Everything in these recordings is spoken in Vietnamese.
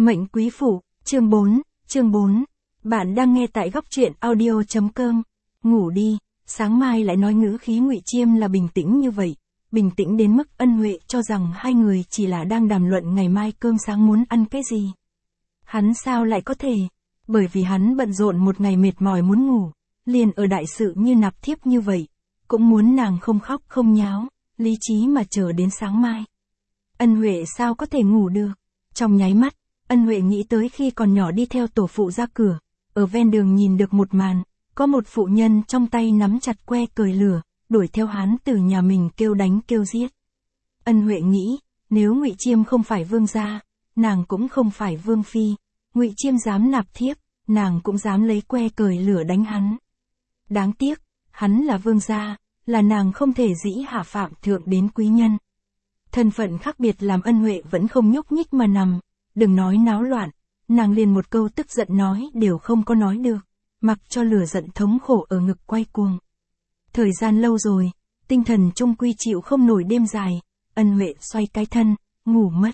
Mệnh Quý Phủ, chương 4. Bạn đang nghe tại góc truyện audio.com. Ngủ đi, sáng mai lại nói ngữ khí Ngụy Chiêm là bình tĩnh như vậy, bình tĩnh đến mức Ân Huệ cho rằng hai người chỉ là đang đàm luận ngày mai cơm sáng muốn ăn cái gì. Hắn sao lại có thể? Bởi vì hắn bận rộn một ngày mệt mỏi muốn ngủ, liền ở đại sự như nạp thiếp như vậy, cũng muốn nàng không khóc không nháo, lý trí mà chờ đến sáng mai. Ân Huệ sao có thể ngủ được? Trong nháy mắt, Ân Huệ nghĩ tới khi còn nhỏ đi theo tổ phụ ra cửa, ở ven đường nhìn được một màn, có một phụ nhân trong tay nắm chặt que cởi lửa, đuổi theo hắn từ nhà mình kêu đánh kêu giết. Ân Huệ nghĩ, nếu Ngụy Chiêm không phải vương gia, nàng cũng không phải vương phi, Ngụy Chiêm dám nạp thiếp, nàng cũng dám lấy que cởi lửa đánh hắn. Đáng tiếc, hắn là vương gia, là nàng không thể dĩ hạ phạm thượng đến quý nhân. Thân phận khác biệt làm Ân Huệ vẫn không nhúc nhích mà nằm, đừng nói náo loạn, nàng liền một câu tức giận nói đều không có nói được, mặc cho lửa giận thống khổ ở ngực quay cuồng. Thời gian lâu rồi, tinh thần trung quy chịu không nổi đêm dài, Ân Huệ xoay cái thân, ngủ mất.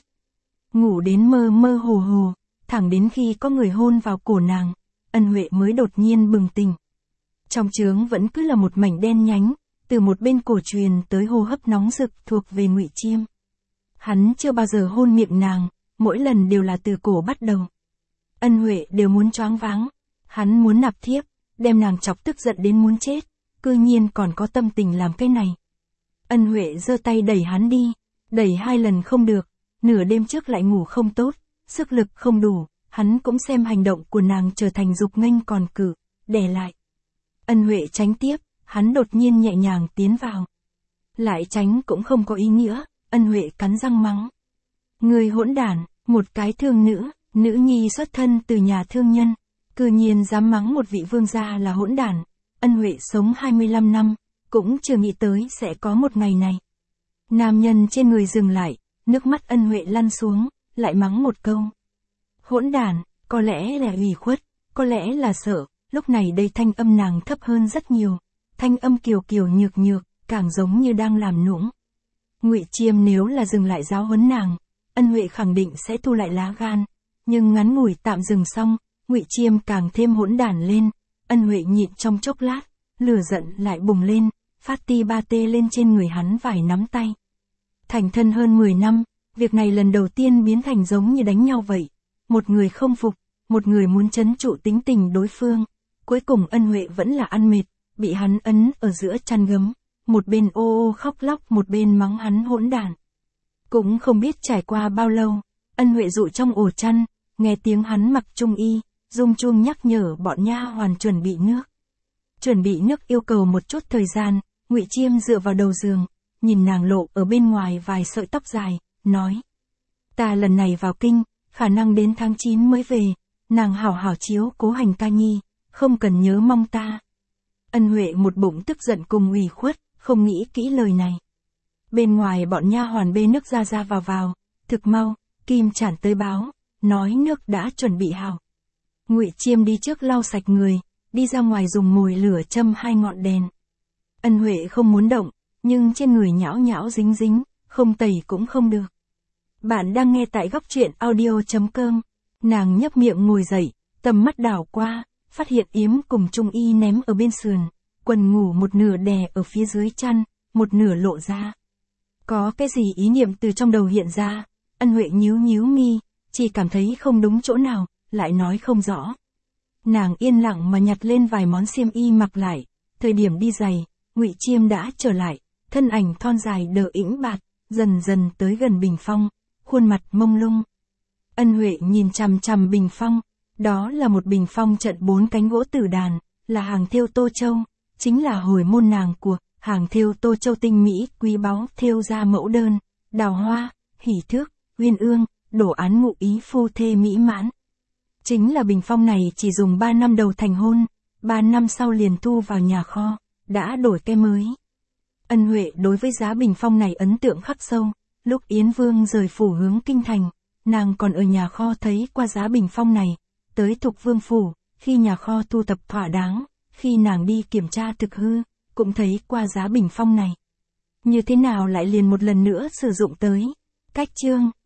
Ngủ đến mơ mơ hồ hồ, thẳng đến khi có người hôn vào cổ nàng, Ân Huệ mới đột nhiên bừng tỉnh. Trong trướng vẫn cứ là một mảnh đen nhánh, từ một bên cổ truyền tới hô hấp nóng rực thuộc về Ngụy Chiêm. Hắn chưa bao giờ hôn miệng nàng, mỗi lần đều là từ cổ bắt đầu. Ân Huệ đều muốn choáng váng, hắn muốn nạp thiếp, đem nàng chọc tức giận đến muốn chết, cư nhiên còn có tâm tình làm cái này. Ân Huệ giơ tay đẩy hắn đi, đẩy 2 lần không được, nửa đêm trước lại ngủ không tốt, sức lực không đủ, hắn cũng xem hành động của nàng trở thành dục nghênh còn cự, đè lại. Ân Huệ tránh tiếp, hắn đột nhiên nhẹ nhàng tiến vào. Lại tránh cũng không có ý nghĩa, Ân Huệ cắn răng mắng. Người hỗn đản, một cái thương nữ, nữ nhi xuất thân từ nhà thương nhân, cư nhiên dám mắng một vị vương gia là hỗn đản. Ân Huệ sống 25 năm, cũng chưa nghĩ tới sẽ có một ngày này. Nam nhân trên người dừng lại, nước mắt Ân Huệ lăn xuống, lại mắng một câu. Hỗn đản, có lẽ là ủy khuất, có lẽ là sợ, lúc này đây thanh âm nàng thấp hơn rất nhiều, thanh âm kiều kiều nhược nhược, càng giống như đang làm nũng. Ngụy Chiêm nếu là dừng lại giáo huấn nàng, Ân Huệ khẳng định sẽ thu lại lá gan, nhưng ngắn ngủi tạm dừng xong, Ngụy Chiêm càng thêm hỗn đản lên. Ân Huệ nhịn trong chốc lát, lửa giận lại bùng lên, phát ti ba tê lên trên người hắn vài nắm tay. Thành thân hơn 10 năm, việc này lần đầu tiên biến thành giống như đánh nhau vậy. Một người không phục, một người muốn trấn trụ tính tình đối phương. Cuối cùng Ân Huệ vẫn là ăn mệt, bị hắn ấn ở giữa chăn gấm. Một bên ô ô khóc lóc, một bên mắng hắn hỗn đản. Cũng không biết trải qua bao lâu, Ân Huệ dụ trong ổ chăn, nghe tiếng hắn mặc trung y, rung chuông nhắc nhở bọn nha hoàn chuẩn bị nước. Chuẩn bị nước yêu cầu một chút thời gian, Ngụy Chiêm dựa vào đầu giường, nhìn nàng lộ ở bên ngoài vài sợi tóc dài, nói. Ta lần này vào kinh, khả năng đến tháng 9 mới về, nàng hảo hảo chiếu cố hành ca nhi, không cần nhớ mong ta. Ân Huệ một bụng tức giận cùng ủy khuất, không nghĩ kỹ lời này. Bên ngoài bọn nha hoàn bê nước ra vào, thực mau, Kim Chản tới báo, nói nước đã chuẩn bị hảo. Ngụy Chiêm đi trước lau sạch người, đi ra ngoài dùng mồi lửa châm 2 ngọn đèn. Ân Huệ không muốn động, nhưng trên người nhão nhão dính dính, không tẩy cũng không được. Bạn đang nghe tại góc truyện audio.com. Nàng nhấp miệng ngồi dậy, tầm mắt đảo qua, phát hiện Yếm cùng trung y ném ở bên sườn, quần ngủ một nửa đè ở phía dưới chăn, một nửa lộ ra. Có cái gì ý niệm từ trong đầu hiện ra, Ân Huệ nhíu mi, chỉ cảm thấy không đúng chỗ nào, lại nói không rõ. Nàng yên lặng mà nhặt lên vài món xiêm y mặc lại, thời điểm đi giày, Ngụy Chiêm đã trở lại, thân ảnh thon dài đờ ĩnh bạt, dần dần tới gần bình phong, khuôn mặt mông lung. Ân Huệ nhìn chằm chằm bình phong, đó là một bình phong trận 4 cánh gỗ tử đàn, là hàng thêu Tô Châu, chính là hồi môn nàng của hàng thêu Tô Châu tinh mỹ quý báu thêu ra mẫu đơn, đào hoa, hỷ thước, uyên ương, đồ án ngụ ý phu thê mỹ mãn. Chính là bình phong này chỉ dùng 3 năm đầu thành hôn, 3 năm sau liền thu vào nhà kho, đã đổi cái mới. Ân Huệ đối với giá bình phong này ấn tượng khắc sâu, lúc Yến Vương rời phủ hướng kinh thành, nàng còn ở nhà kho thấy qua giá bình phong này, tới Thục Vương phủ, khi nhà kho thu thập thỏa đáng, khi nàng đi kiểm tra thực hư, cũng thấy qua giá bình phong này. Như thế nào lại liền một lần nữa sử dụng tới? Cách chương